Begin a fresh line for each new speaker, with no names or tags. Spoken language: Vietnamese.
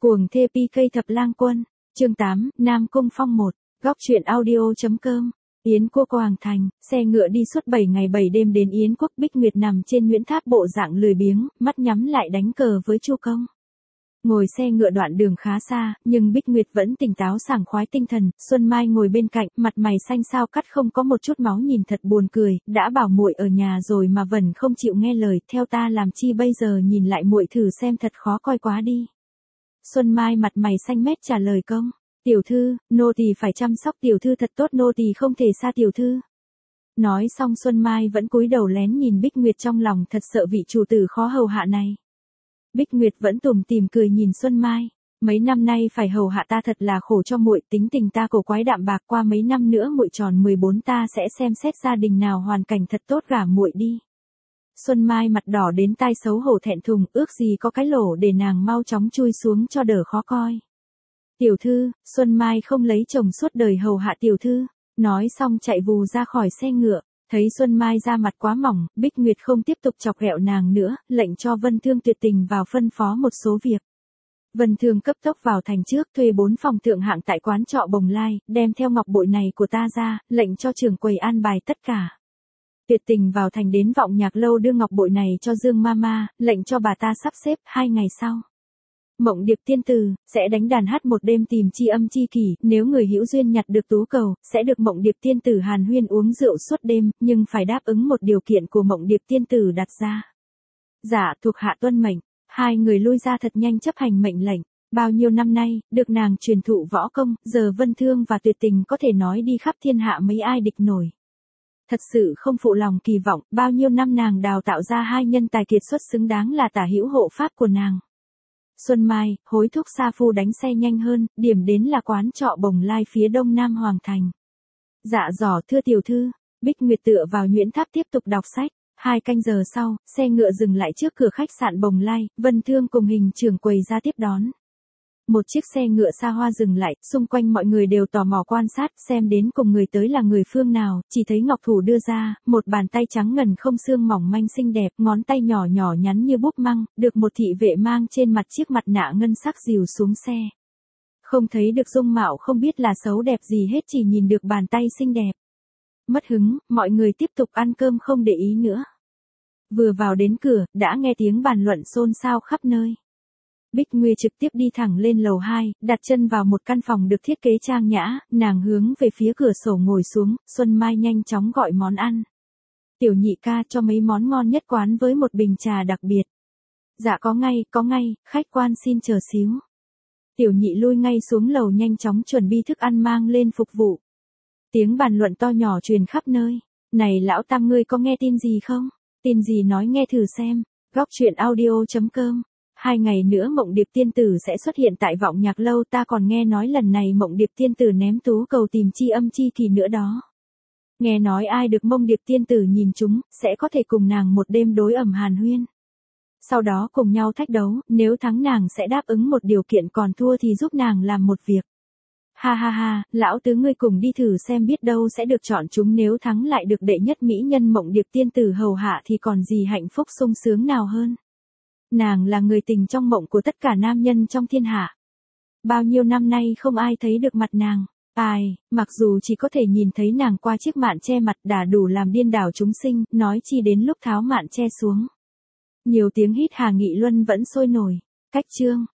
Cuồng thê PK Thập Lang Quân, chương 8, Nam Cung Phong 1, góc truyện audio.com. Yến Quốc Hoàng Thành, xe ngựa đi suốt 7 ngày 7 đêm đến Yến Quốc. Bích Nguyệt nằm trên Nguyễn Tháp bộ dạng lười biếng, mắt nhắm lại đánh cờ với Chu Công. Ngồi xe ngựa đoạn đường khá xa, nhưng Bích Nguyệt vẫn tỉnh táo sảng khoái tinh thần. Xuân Mai ngồi bên cạnh, mặt mày xanh xao cắt không có một chút máu, nhìn thật buồn cười. Đã bảo muội ở nhà rồi mà vẫn không chịu nghe lời, theo ta làm chi bây giờ, nhìn lại muội thử xem, thật khó coi quá đi. Xuân Mai mặt mày xanh mét trả lời Công. Tiểu thư, nô tỳ phải chăm sóc tiểu thư thật tốt, nô tỳ không thể xa tiểu thư. Nói xong Xuân Mai vẫn cúi đầu lén nhìn Bích Nguyệt, trong lòng thật sợ vị chủ tử khó hầu hạ này. Bích Nguyệt vẫn tủm tỉm cười nhìn Xuân Mai. Mấy năm nay phải hầu hạ ta thật là khổ cho muội, tính tình ta cổ quái đạm bạc, qua mấy năm nữa muội tròn 14 ta sẽ xem xét gia đình nào hoàn cảnh thật tốt gả muội đi. Xuân Mai mặt đỏ đến tai, xấu hổ thẹn thùng, ước gì có cái lỗ để nàng mau chóng chui xuống cho đỡ khó coi. Tiểu thư, Xuân Mai không lấy chồng suốt đời hầu hạ tiểu thư. Nói xong chạy vù ra khỏi xe ngựa. Thấy Xuân Mai da mặt quá mỏng, Bích Nguyệt không tiếp tục chọc ghẹo nàng nữa, lệnh cho Vân Thương tuyệt tình vào phân phó một số việc. Vân Thương cấp tốc vào thành trước, thuê 4 phòng thượng hạng tại quán trọ Bồng Lai, đem theo ngọc bội này của ta ra, lệnh cho trưởng quầy an bài tất cả. Tuyệt tình vào thành đến Vọng Nhạc Lâu đưa ngọc bội này cho Dương Mama, lệnh cho bà ta sắp xếp. 2 ngày sau, Mộng Điệp Tiên Tử sẽ đánh đàn hát một đêm tìm tri âm tri kỷ, nếu người hữu duyên nhặt được tú cầu, sẽ được Mộng Điệp Tiên Tử hàn huyên uống rượu suốt đêm, nhưng phải đáp ứng một điều kiện của Mộng Điệp Tiên Tử đặt ra. Dạ, thuộc hạ tuân mệnh. 2 người lui ra thật nhanh chấp hành mệnh lệnh. Bao nhiêu năm nay, được nàng truyền thụ võ công, giờ Vân Thương và Tuyệt Tình có thể nói đi khắp thiên hạ mấy ai địch nổi. Thật sự không phụ lòng kỳ vọng, bao nhiêu năm nàng đào tạo ra 2 nhân tài kiệt xuất xứng đáng là tả hữu hộ pháp của nàng. Xuân Mai, hối thúc sa phu đánh xe nhanh hơn, điểm đến là quán trọ Bồng Lai phía đông nam Hoàng Thành. Dạ dò thưa tiểu thư. Bích Nguyệt tựa vào Nguyễn Tháp tiếp tục đọc sách. 2 canh giờ sau, xe ngựa dừng lại trước cửa khách sạn Bồng Lai, Vân Thương cùng Hình trưởng quầy ra tiếp đón. Một chiếc xe ngựa xa hoa dừng lại, xung quanh mọi người đều tò mò quan sát xem đến cùng người tới là người phương nào. Chỉ thấy ngọc thủ đưa ra, một bàn tay trắng ngần không xương mỏng manh xinh đẹp, ngón tay nhỏ nhỏ nhắn như búp măng, được một thị vệ mang trên mặt chiếc mặt nạ ngân sắc dìu xuống xe. Không thấy được dung mạo không biết là xấu đẹp gì hết, chỉ nhìn được bàn tay xinh đẹp. Mất hứng, mọi người tiếp tục ăn cơm không để ý nữa. Vừa vào đến cửa, đã nghe tiếng bàn luận xôn xao khắp nơi. Bích Nguyệt trực tiếp đi thẳng lên lầu 2, đặt chân vào một căn phòng được thiết kế trang nhã, nàng hướng về phía cửa sổ ngồi xuống. Xuân Mai nhanh chóng gọi món ăn. Tiểu nhị ca cho mấy món ngon nhất quán với một bình trà đặc biệt. Dạ có ngay, khách quan xin chờ xíu. Tiểu nhị lui ngay xuống lầu nhanh chóng chuẩn bị thức ăn mang lên phục vụ. Tiếng bàn luận to nhỏ truyền khắp nơi. Này lão tam, ngươi có nghe tin gì không? Tin gì nói nghe thử xem. Góc truyện audio.com. 2 ngày nữa Mộng Điệp Tiên Tử sẽ xuất hiện tại Vọng Nhạc Lâu, ta còn nghe nói lần này Mộng Điệp Tiên Tử ném tú cầu tìm tri âm tri kỷ nữa đó. Nghe nói ai được Mộng Điệp Tiên Tử nhìn chúng, sẽ có thể cùng nàng một đêm đối ẩm hàn huyên. Sau đó cùng nhau thách đấu, nếu thắng nàng sẽ đáp ứng một điều kiện, còn thua thì giúp nàng làm một việc. Ha ha ha, lão tứ ngươi cùng đi thử xem, biết đâu sẽ được chọn chúng, nếu thắng lại được đệ nhất mỹ nhân Mộng Điệp Tiên Tử hầu hạ thì còn gì hạnh phúc sung sướng nào hơn. Nàng là người tình trong mộng của tất cả nam nhân trong thiên hạ. Bao nhiêu năm nay không ai thấy được mặt nàng. Ai, mặc dù chỉ có thể nhìn thấy nàng qua chiếc mạn che mặt đã đủ làm điên đảo chúng sinh, nói chi đến lúc tháo mạn che xuống. Nhiều tiếng hít hà nghị luân vẫn sôi nổi. Cách chương.